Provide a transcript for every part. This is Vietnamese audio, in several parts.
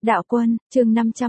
Đạo Quân, chương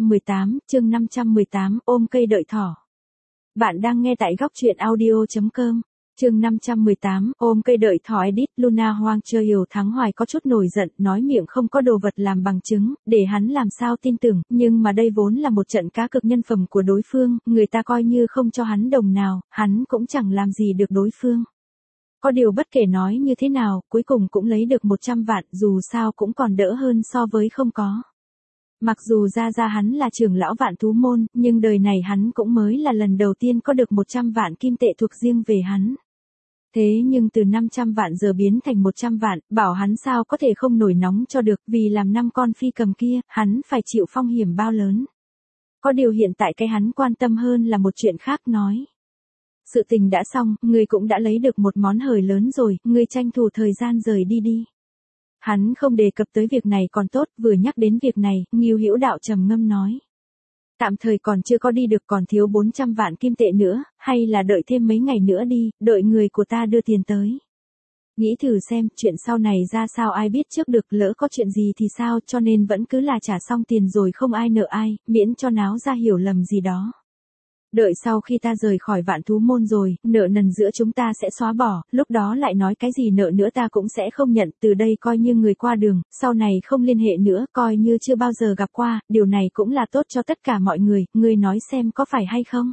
518, ôm cây đợi thỏ. Bạn đang nghe tại góc truyện audio.com. Chương 518, ôm cây đợi thỏ edit. Luna Hoang Chưa Hiểu Thắng Hoài có chút nổi giận, nói miệng không có đồ vật làm bằng chứng, để hắn làm sao tin tưởng, nhưng mà đây vốn là một trận cá cược nhân phẩm của đối phương, người ta coi như không cho hắn đồng nào, hắn cũng chẳng làm gì được đối phương. Có điều bất kể nói như thế nào, cuối cùng cũng lấy được 100 vạn, dù sao cũng còn đỡ hơn so với không có. Mặc dù ra hắn là trưởng lão Vạn Thú Môn, nhưng đời này hắn cũng mới là lần đầu tiên có được 100 vạn kim tệ thuộc riêng về hắn. Thế nhưng từ 500 vạn giờ biến thành 100 vạn, bảo hắn sao có thể không nổi nóng cho được, vì làm 5 con phi cầm kia, hắn phải chịu phong hiểm bao lớn. Có điều hiện tại cái hắn quan tâm hơn là một chuyện khác nói. Sự tình đã xong, ngươi cũng đã lấy được một món hời lớn rồi, ngươi tranh thủ thời gian rời đi đi. Hắn không đề cập tới việc này còn tốt, vừa nhắc đến việc này, Ngưu Hữu Đạo trầm ngâm nói. Tạm thời còn chưa có đi được, còn thiếu 400 vạn kim tệ nữa, hay là đợi thêm mấy ngày nữa đi, đợi người của ta đưa tiền tới. Nghĩ thử xem, chuyện sau này ra sao ai biết trước được, lỡ có chuyện gì thì sao, cho nên vẫn cứ là trả xong tiền rồi không ai nợ ai, miễn cho náo ra hiểu lầm gì đó. Đợi sau khi ta rời khỏi Vạn Thú Môn rồi, nợ nần giữa chúng ta sẽ xóa bỏ, lúc đó lại nói cái gì nợ nữa ta cũng sẽ không nhận, từ đây coi như người qua đường, sau này không liên hệ nữa, coi như chưa bao giờ gặp qua, điều này cũng là tốt cho tất cả mọi người, ngươi nói xem có phải hay không?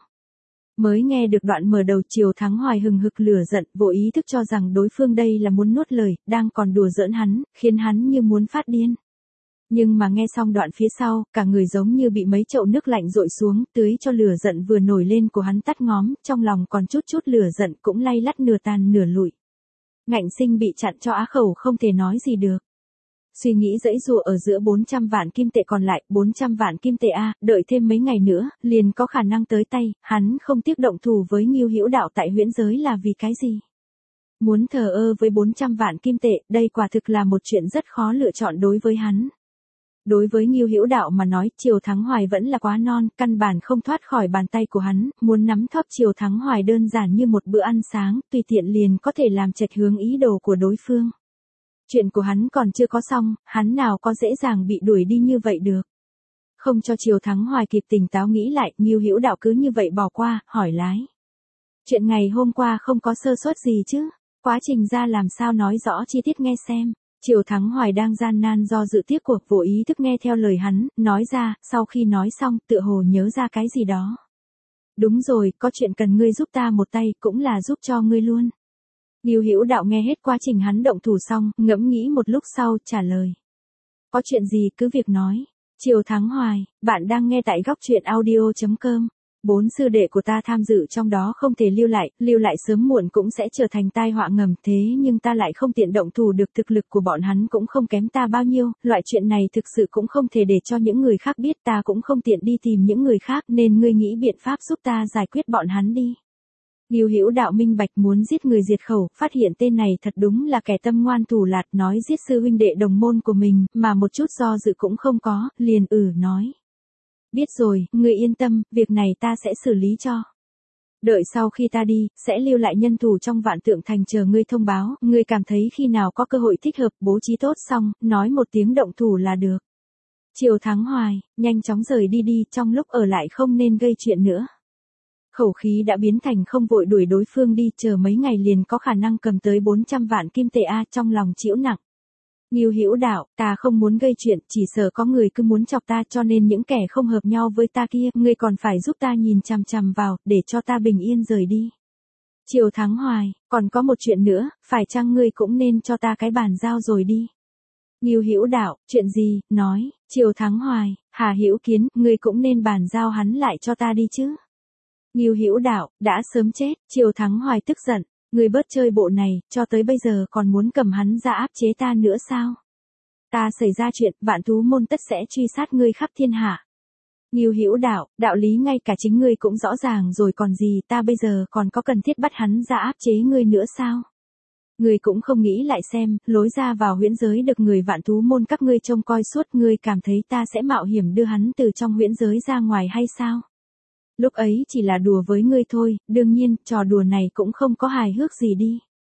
Mới nghe được đoạn mở đầu, Triều Thắng Hoài hừng hực lửa giận, vô ý thức cho rằng đối phương đây là muốn nuốt lời, đang còn đùa giỡn hắn, khiến hắn như muốn phát điên. Nhưng mà nghe xong đoạn phía sau, cả người giống như bị mấy chậu nước lạnh dội xuống, tưới cho lửa giận vừa nổi lên của hắn tắt ngóm, trong lòng còn chút lửa giận cũng lay lắt nửa tàn nửa lụi. Ngạnh Sinh bị chặn cho á khẩu không thể nói gì được. Suy nghĩ dãy dụa ở giữa 400 vạn kim tệ còn lại, 400 vạn kim tệ a, đợi thêm mấy ngày nữa, liền có khả năng tới tay, hắn không tiếc động thủ với Ngưu Hữu Đạo tại huyễn giới là vì cái gì? Muốn thờ ơ với 400 vạn kim tệ, đây quả thực là một chuyện rất khó lựa chọn đối với hắn. Đối với Ngưu Hữu Đạo mà nói, Triều Thắng Hoài vẫn là quá non, căn bản không thoát khỏi bàn tay của hắn, muốn nắm thóp Triều Thắng Hoài đơn giản như một bữa ăn sáng, tùy tiện liền có thể làm chệch hướng ý đồ của đối phương. Chuyện của hắn còn chưa có xong, hắn nào có dễ dàng bị đuổi đi như vậy được. Không cho Triều Thắng Hoài kịp tỉnh táo nghĩ lại, Ngưu Hữu Đạo cứ như vậy bỏ qua, hỏi lái. Chuyện ngày hôm qua không có sơ suất gì chứ, quá trình ra làm sao nói rõ chi tiết nghe xem. Triều Thắng Hoài đang gian nan do dự tiếp cuộc, vô ý thức nghe theo lời hắn, nói ra, sau khi nói xong, tựa hồ nhớ ra cái gì đó. Đúng rồi, có chuyện cần ngươi giúp ta một tay, cũng là giúp cho ngươi luôn. Ngưu Hữu Đạo nghe hết quá trình hắn động thủ xong, ngẫm nghĩ một lúc sau, trả lời. Có chuyện gì cứ việc nói. Triều Thắng Hoài, bạn đang nghe tại góc truyện audio.com. 4 sư đệ của ta tham dự trong đó không thể lưu lại sớm muộn cũng sẽ trở thành tai họa ngầm, thế nhưng ta lại không tiện động thủ được, thực lực của bọn hắn cũng không kém ta bao nhiêu, loại chuyện này thực sự cũng không thể để cho những người khác biết, ta cũng không tiện đi tìm những người khác, nên ngươi nghĩ biện pháp giúp ta giải quyết bọn hắn đi. Ngưu Hữu Đạo minh bạch muốn giết người diệt khẩu, phát hiện tên này thật đúng là kẻ tâm ngoan thủ lạt, nói giết sư huynh đệ đồng môn của mình, mà một chút do dự cũng không có, liền nói. Biết rồi, ngươi yên tâm, việc này ta sẽ xử lý cho. Đợi sau khi ta đi, sẽ lưu lại nhân thủ trong Vạn Tượng Thành chờ ngươi thông báo, ngươi cảm thấy khi nào có cơ hội thích hợp, bố trí tốt xong, nói một tiếng động thủ là được. Triều Thắng Hoài, nhanh chóng rời đi, trong lúc ở lại không nên gây chuyện nữa. Khẩu khí đã biến thành không vội đuổi đối phương đi, chờ mấy ngày liền có khả năng cầm tới 400 vạn kim tệ a, trong lòng chịu nặng. Ngưu Hữu Đạo, ta không muốn gây chuyện, chỉ sợ có người cứ muốn chọc ta, cho nên những kẻ không hợp nhau với ta kia, ngươi còn phải giúp ta nhìn chằm chằm vào, để cho ta bình yên rời đi. Triều Thắng Hoài, còn có một chuyện nữa, phải chăng ngươi cũng nên cho ta cái bàn giao rồi đi. Ngưu Hữu Đạo, chuyện gì, nói. Triều Thắng Hoài, Hà Hữu Kiến, ngươi cũng nên bàn giao hắn lại cho ta đi chứ. Ngưu Hữu Đạo, đã sớm chết. Triều Thắng Hoài tức giận. Ngươi bớt chơi bộ này, cho tới bây giờ còn muốn cầm hắn ra áp chế ta nữa sao? Ta xảy ra chuyện, Vạn Thú Môn tất sẽ truy sát ngươi khắp thiên hạ. Ngưu Hữu Đạo, đạo lý ngay cả chính ngươi cũng rõ ràng rồi còn gì, ta bây giờ còn có cần thiết bắt hắn ra áp chế ngươi nữa sao? Ngươi cũng không nghĩ lại xem, lối ra vào huyễn giới được người Vạn Thú Môn các ngươi trông coi suốt, ngươi cảm thấy ta sẽ mạo hiểm đưa hắn từ trong huyễn giới ra ngoài hay sao? Lúc ấy chỉ là đùa với ngươi thôi, đương nhiên, trò đùa này cũng không có hài hước gì đi.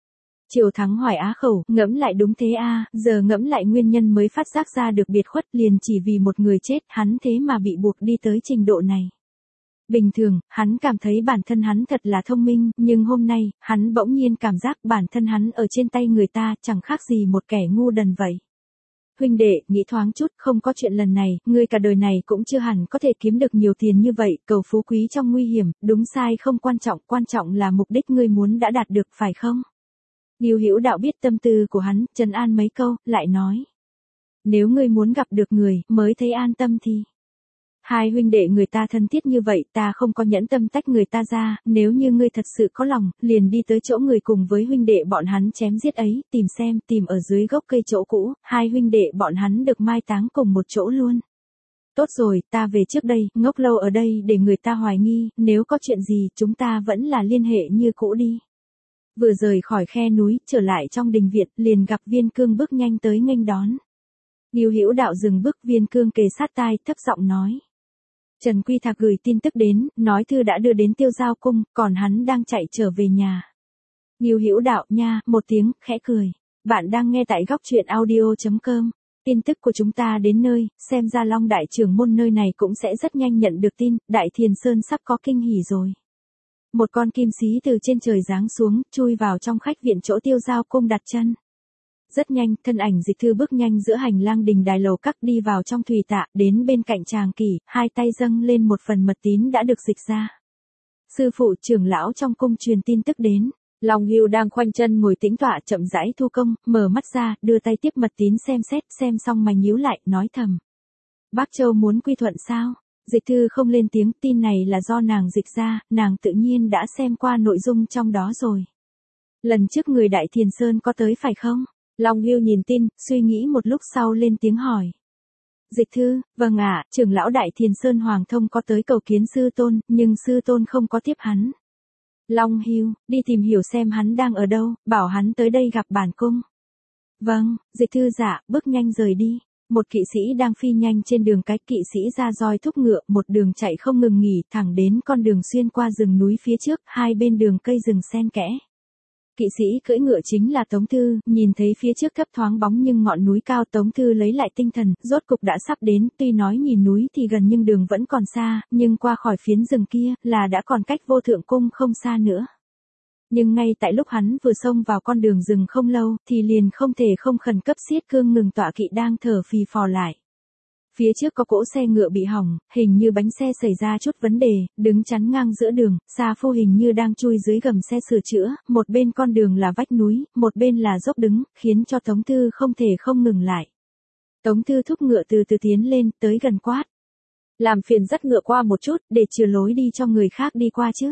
Triều Thắng Hoài á khẩu, ngẫm lại đúng thế a, giờ ngẫm lại nguyên nhân mới phát giác ra được biệt khuất liền chỉ vì một người chết, hắn thế mà bị buộc đi tới trình độ này. Bình thường, hắn cảm thấy bản thân hắn thật là thông minh, nhưng hôm nay, hắn bỗng nhiên cảm giác bản thân hắn ở trên tay người ta chẳng khác gì một kẻ ngu đần vậy. Huynh đệ, nghĩ thoáng chút, không có chuyện lần này, ngươi cả đời này cũng chưa hẳn có thể kiếm được nhiều tiền như vậy, cầu phú quý trong nguy hiểm, đúng sai không quan trọng là mục đích ngươi muốn đã đạt được phải không? Ngưu Hữu Đạo biết tâm tư của hắn, trấn an mấy câu, lại nói. Nếu ngươi muốn gặp được người, mới thấy an tâm thì... Hai huynh đệ người ta thân thiết như vậy, ta không có nhẫn tâm tách người ta ra, nếu như ngươi thật sự có lòng, liền đi tới chỗ người cùng với huynh đệ bọn hắn chém giết ấy, tìm ở dưới gốc cây chỗ cũ, hai huynh đệ bọn hắn được mai táng cùng một chỗ luôn. Tốt rồi, ta về trước đây, ngốc lâu ở đây để người ta hoài nghi, nếu có chuyện gì, chúng ta vẫn là liên hệ như cũ đi. Vừa rời khỏi khe núi, trở lại trong đình viện, liền gặp Viên Cương bước nhanh tới nghênh đón. Ngưu Hữu Đạo dừng bước, Viên Cương kề sát tai, thấp giọng nói. Trần Quy Thạc gửi tin tức đến, nói thư đã đưa đến Tiêu Giao cung, còn hắn đang chạy trở về nhà. Ngưu Hữu Đạo nha, một tiếng, khẽ cười. Bạn đang nghe tại góc truyện audio.com. Tin tức của chúng ta đến nơi, xem ra Long Đại trưởng môn nơi này cũng sẽ rất nhanh nhận được tin, Đại Thiền Sơn sắp có kinh hỉ rồi. Một con kim xí từ trên trời giáng xuống, chui vào trong khách viện chỗ Tiêu Giao cung đặt chân. Rất nhanh, thân ảnh Dịch Thư bước nhanh giữa hành lang đình đài lầu các đi vào trong thủy tạ, đến bên cạnh Tràng Kỷ, hai tay dâng lên một phần mật tín đã được dịch ra. Sư phụ trưởng lão trong cung truyền tin tức đến. Long Hưu đang khoanh chân ngồi tĩnh tọa chậm rãi thu công, mở mắt ra, đưa tay tiếp mật tín xem xong mày nhíu lại, nói thầm. Bác Châu muốn quy thuận sao? Dịch Thư không lên tiếng, tin này là do nàng dịch ra, nàng tự nhiên đã xem qua nội dung trong đó rồi. Lần trước người Đại Thiền Sơn có tới phải không? Long Hưu nhìn tin, suy nghĩ một lúc sau lên tiếng hỏi. Dịch Thư, vâng ạ, trưởng lão Đại Thiền Sơn Hoàng Thông có tới cầu kiến sư tôn, nhưng sư tôn không có tiếp hắn. Long Hưu, đi tìm hiểu xem hắn đang ở đâu, bảo hắn tới đây gặp bản cung. Vâng, Dịch Thư dạ, bước nhanh rời đi. Một kỵ sĩ đang phi nhanh trên đường cái, kỵ sĩ ra roi thúc ngựa, một đường chạy không ngừng nghỉ, thẳng đến con đường xuyên qua rừng núi phía trước, hai bên đường cây rừng xen kẽ. Kỵ sĩ cưỡi ngựa chính là Tống Thư, nhìn thấy phía trước thấp thoáng bóng nhưng ngọn núi cao, Tống Thư lấy lại tinh thần, rốt cục đã sắp đến, tuy nói nhìn núi thì gần nhưng đường vẫn còn xa, nhưng qua khỏi phiến rừng kia, là đã còn cách Vô Thượng cung không xa nữa. Nhưng ngay tại lúc hắn vừa xông vào con đường rừng không lâu, thì liền không thể không khẩn cấp siết cương ngừng tọa kỵ đang thở phì phò lại. Phía trước có cỗ xe ngựa bị hỏng, hình như bánh xe xảy ra chút vấn đề, đứng chắn ngang giữa đường, Sa Phu hình như đang chui dưới gầm xe sửa chữa, một bên con đường là vách núi, một bên là dốc đứng, khiến cho Tống Thư không thể không ngừng lại. Tống Thư thúc ngựa từ từ tiến lên, tới gần quát. Làm phiền dắt ngựa qua một chút, để chừa lối đi cho người khác đi qua chứ.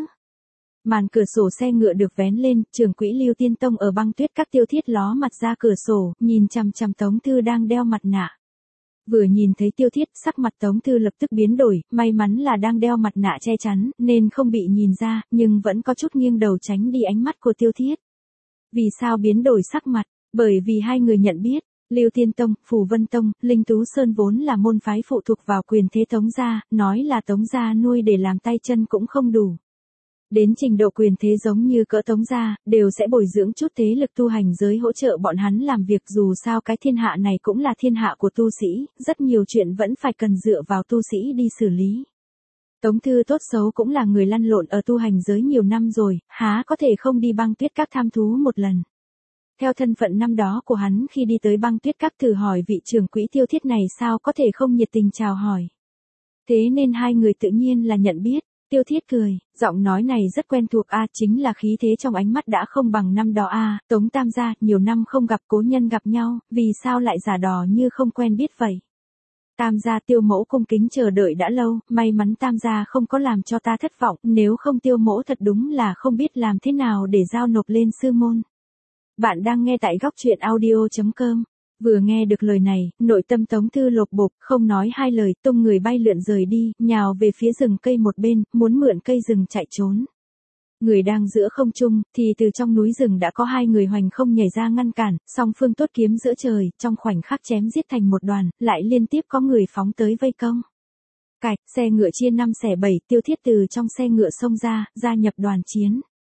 Màn cửa sổ xe ngựa được vén lên, trưởng quỹ Lưu Tiên Tông ở Băng Tuyết Các Tiêu Thiết ló mặt ra cửa sổ, nhìn chằm chằm Tống Thư đang đeo mặt nạ. Vừa nhìn thấy Tiêu Thiết, sắc mặt Tống Thư lập tức biến đổi, may mắn là đang đeo mặt nạ che chắn, nên không bị nhìn ra, nhưng vẫn có chút nghiêng đầu tránh đi ánh mắt của Tiêu Thiết. Vì sao biến đổi sắc mặt? Bởi vì hai người nhận biết, Lưu Tiên Tông, Phù Vân Tông, Linh Tú Sơn vốn là môn phái phụ thuộc vào quyền thế Tống gia, nói là Tống gia nuôi để làm tay chân cũng không đủ. Đến trình độ quyền thế giống như cỡ Tống gia, đều sẽ bồi dưỡng chút thế lực tu hành giới hỗ trợ bọn hắn làm việc, dù sao cái thiên hạ này cũng là thiên hạ của tu sĩ, rất nhiều chuyện vẫn phải cần dựa vào tu sĩ đi xử lý. Tống Thư tốt xấu cũng là người lăn lộn ở tu hành giới nhiều năm rồi, há có thể không đi Băng Tuyết Các tham thú một lần. Theo thân phận năm đó của hắn khi đi tới Băng Tuyết Các thử hỏi vị trưởng quỹ Tiêu Thiết này sao có thể không nhiệt tình chào hỏi. Thế nên hai người tự nhiên là nhận biết. Tiêu Thiết cười, giọng nói này rất quen thuộc chính là khí thế trong ánh mắt đã không bằng năm đó Tống Tam gia, nhiều năm không gặp cố nhân gặp nhau, vì sao lại giả đò như không quen biết vậy. Tam gia Tiêu mẫu cung kính chờ đợi đã lâu, may mắn Tam gia không có làm cho ta thất vọng, nếu không Tiêu mẫu thật đúng là không biết làm thế nào để giao nộp lên sư môn. Bạn đang nghe tại góc truyện audio.com. Vừa nghe được lời này, nội tâm Tống Thư lột bột, không nói hai lời, tung người bay lượn rời đi, nhào về phía rừng cây một bên, muốn mượn cây rừng chạy trốn. Người đang giữa không trung, thì từ trong núi rừng đã có hai người hoành không nhảy ra ngăn cản, song phương tốt kiếm giữa trời, trong khoảnh khắc chém giết thành một đoàn, lại liên tiếp có người phóng tới vây công. Cạch, xe ngựa chia 5 xẻ 7, Tiêu Thiết từ trong xe ngựa xông ra, gia nhập đoàn chiến.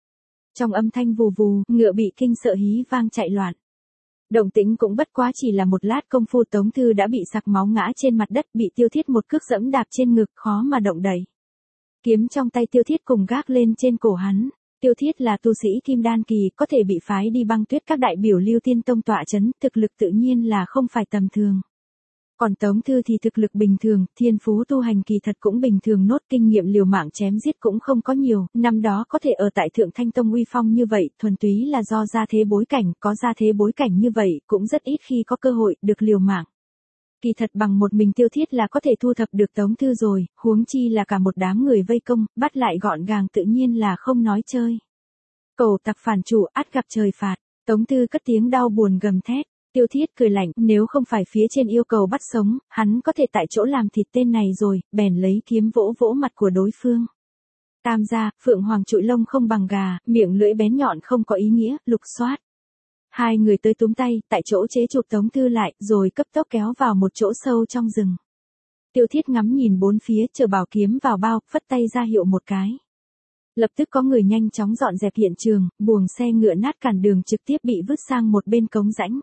Trong âm thanh vù vù, ngựa bị kinh sợ hí vang chạy loạn. Động tĩnh cũng bất quá chỉ là một lát công phu Tống Thư đã bị sặc máu ngã trên mặt đất, bị Tiêu Thiết một cước dẫm đạp trên ngực, khó mà động đậy. Kiếm trong tay Tiêu Thiết cùng gác lên trên cổ hắn. Tiêu Thiết là tu sĩ kim đan kỳ, có thể bị phái đi Băng Tuyết các đại biểu Lưu Tiên Tông tọa chấn, thực lực tự nhiên là không phải tầm thường. Còn Tống Thư thì thực lực bình thường, thiên phú tu hành kỳ thật cũng bình thường nốt, kinh nghiệm liều mạng chém giết cũng không có nhiều, năm đó có thể ở tại Thượng Thanh Tông uy phong như vậy, thuần túy là do gia thế bối cảnh, có gia thế bối cảnh như vậy, cũng rất ít khi có cơ hội được liều mạng. Kỳ thật bằng một mình Tiêu Thiết là có thể thu thập được Tống Thư rồi, huống chi là cả một đám người vây công, bắt lại gọn gàng tự nhiên là không nói chơi. Cẩu tặc phản chủ, ắt gặp trời phạt. Tống Thư cất tiếng đau buồn gầm thét. Tiêu Thiết cười lạnh, nếu không phải phía trên yêu cầu bắt sống, hắn có thể tại chỗ làm thịt tên này rồi, bèn lấy kiếm vỗ vỗ mặt của đối phương. Tam gia, Phượng Hoàng trụi lông không bằng gà, miệng lưỡi bén nhọn không có ý nghĩa, lục xoát. Hai người tới túm tay, tại chỗ chế chụp Tống Thư lại, rồi cấp tốc kéo vào một chỗ sâu trong rừng. Tiêu Thiết ngắm nhìn bốn phía, chờ bảo kiếm vào bao, phất tay ra hiệu một cái. Lập tức có người nhanh chóng dọn dẹp hiện trường, buồng xe ngựa nát cản đường trực tiếp bị vứt sang một bên cống rãnh.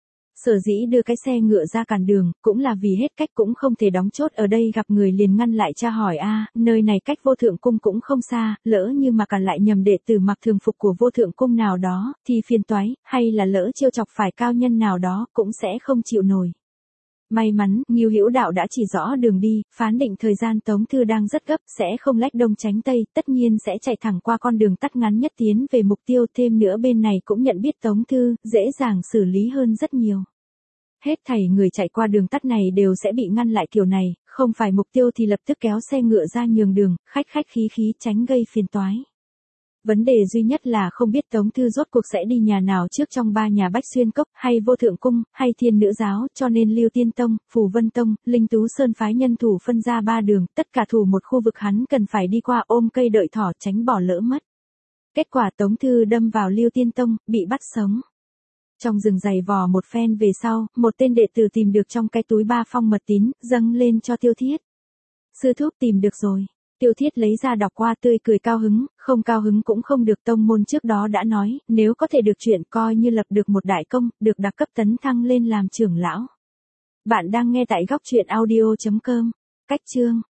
Sở dĩ đưa cái xe ngựa ra cản đường, cũng là vì hết cách cũng không thể đóng chốt ở đây, gặp người liền ngăn lại tra hỏi nơi này cách Vô Thượng Cung cũng không xa, lỡ như mà cản lại nhầm đệ tử mặc thường phục của Vô Thượng Cung nào đó, thì phiền toái, hay là lỡ trêu chọc phải cao nhân nào đó, cũng sẽ không chịu nổi. May mắn, Ngưu Hữu Đạo đã chỉ rõ đường đi, phán định thời gian Tống Thư đang rất gấp, sẽ không lách đông tránh tây, tất nhiên sẽ chạy thẳng qua con đường tắt ngắn nhất tiến về mục tiêu, thêm nữa bên này cũng nhận biết Tống Thư, dễ dàng xử lý hơn rất nhiều. Hết thảy người chạy qua đường tắt này đều sẽ bị ngăn lại kiểu này, không phải mục tiêu thì lập tức kéo xe ngựa ra nhường đường, khách khí tránh gây phiền toái. Vấn đề duy nhất là không biết Tống Thư rốt cuộc sẽ đi nhà nào trước trong ba nhà Bách Xuyên Cốc, hay Vô Thượng Cung, hay Thiên Nữ Giáo, cho nên Lưu Tiên Tông, Phù Vân Tông, Linh Tú Sơn phái nhân thủ phân ra ba đường, tất cả thủ một khu vực hắn cần phải đi qua, ôm cây đợi thỏ tránh bỏ lỡ mất. Kết quả Tống Thư đâm vào Lưu Tiên Tông, bị bắt sống. Trong rừng giày vò một phen về sau, một tên đệ tử tìm được trong cái túi 3 phong mật tín, dâng lên cho Tiêu Thiết. Sư thúc tìm được rồi. Tiêu Thiết lấy ra đọc qua, tươi cười cao hứng, không cao hứng cũng không được, tông môn trước đó đã nói, nếu có thể được chuyện coi như lập được một đại công, được đặc cấp tấn thăng lên làm trưởng lão. Bạn đang nghe tại góc truyện audio.com. Cách chương